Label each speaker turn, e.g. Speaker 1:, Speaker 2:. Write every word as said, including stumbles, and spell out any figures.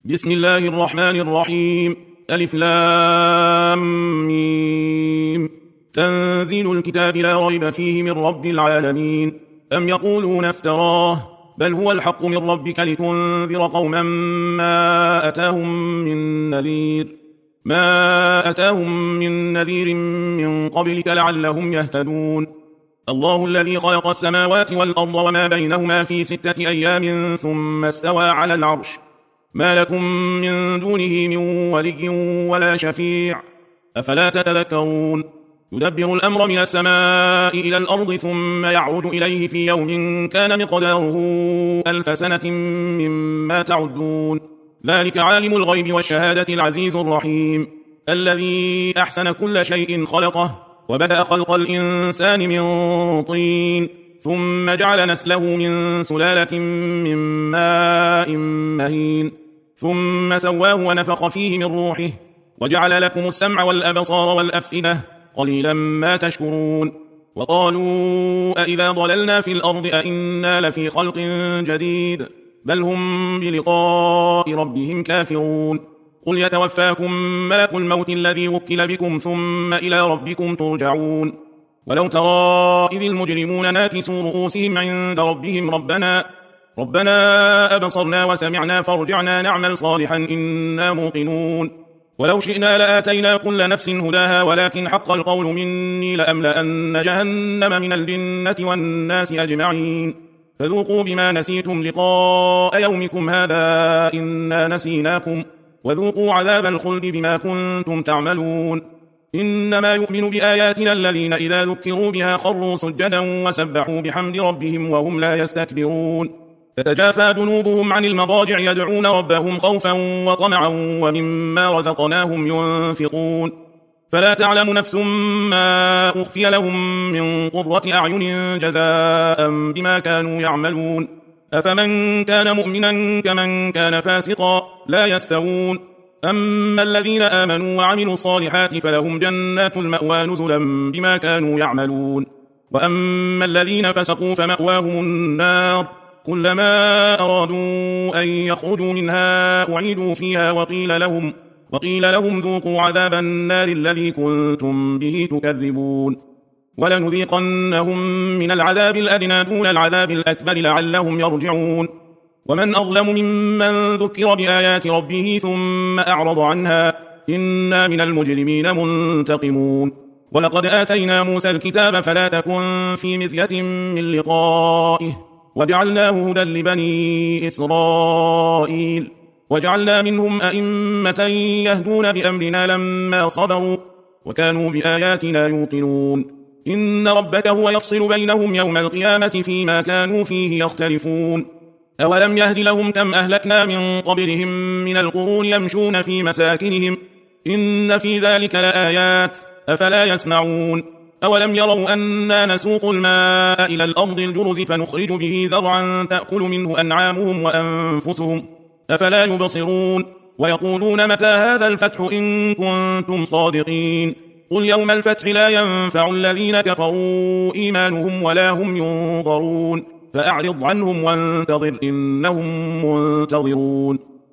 Speaker 1: بسم الله الرحمن الرحيم. ألف لام ميم. تنزيل الكتاب لا ريب فيه من رب العالمين. أم يقولون افتراه بل هو الحق من ربك لتنذر قوما ما أتاهم من نذير ما أتاهم من نذير من قبلك لعلهم يهتدون. الله الذي خلق السماوات والأرض وما بينهما في ستة أيام ثم استوى على العرش ما لكم من دونه من ولي ولا شفيع أفلا تتذكرون. يدبر الأمر من السماء إلى الأرض ثم يعود إليه في يوم كان مقداره ألف سنة مما تعدون. ذلك عالم الغيب والشهادة العزيز الرحيم الذي أحسن كل شيء خلقه وبدأ خلق الإنسان من طين ثم جعل نسله من سلالة من ماء مهين ثم سواه ونفخ فيه من روحه وجعل لكم السمع والأبصار والأفئدة قليلا ما تشكرون. وقالوا أئذا ضللنا في الأرض أئنا لفي خلق جديد بل هم بلقاء ربهم كافرون. قل يتوفاكم ملك الموت الذي وكل بكم ثم إلى ربكم ترجعون. ولو ترى إذ المجرمون ناكسوا رؤوسهم عند ربهم ربنا ربنا أبصرنا وسمعنا فارجعنا نعمل صالحا إنا موقنون. ولو شئنا لآتينا كل نفس هداها ولكن حق القول مني لأملأن جهنم من الجنة والناس أجمعين فذوقوا بما نسيتم لقاء يومكم هذا إنا نسيناكم وذوقوا عذاب الخلد بما كنتم تعملون. إنما يؤمن بآياتنا الذين إذا ذكروا بها خروا سجدا وسبحوا بحمد ربهم وهم لا يستكبرون. تتجافى جنوبهم عن المضاجع يدعون ربهم خوفا وطمعا ومما رزقناهم ينفقون. فلا تعلم نفس ما أخفي لهم من قرة أعين جزاء بما كانوا يعملون. أفمن كان مؤمنا كمن كان فاسقا لا يستوون. أما الذين آمنوا وعملوا الصالحات فلهم جنات المأوى نزلا بما كانوا يعملون. وأما الذين فسقوا فمأواهم النار كلما أرادوا أن يخرجوا منها أعيدوا فيها وقيل لهم, وقيل لهم ذوقوا عذاب النار الذي كنتم به تكذبون. ولنذيقنهم من العذاب الأدنى دون العذاب الأكبر لعلهم يرجعون. ومن أظلم ممن ذكر بآيات ربه ثم أعرض عنها إنا من المجرمين منتقمون. ولقد آتينا موسى الكتاب فلا تكن في مرية من لقائه وجعلناه هدى لبني إسرائيل وجعلنا منهم أئمة يهدون بأمرنا لما صبروا وكانوا بآياتنا يوقنون. إن ربك هو يفصل بينهم يوم القيامة فيما كانوا فيه يختلفون. أولم يهد لهم كم أهلكنا من قبلهم من القرون يمشون في مساكنهم إن في ذلك لآيات أفلا يسمعون. أولم يروا أنا نسوق الماء إلى الأرض الجرز فنخرج به زرعا تأكل منه أنعامهم وأنفسهم أفلا يبصرون. ويقولون متى هذا الفتح إن كنتم صادقين. قل يوم الفتح لا ينفع الذين كفروا إيمانهم ولا هم ينظرون فأعرض عنهم وانتظر إنهم منتظرون.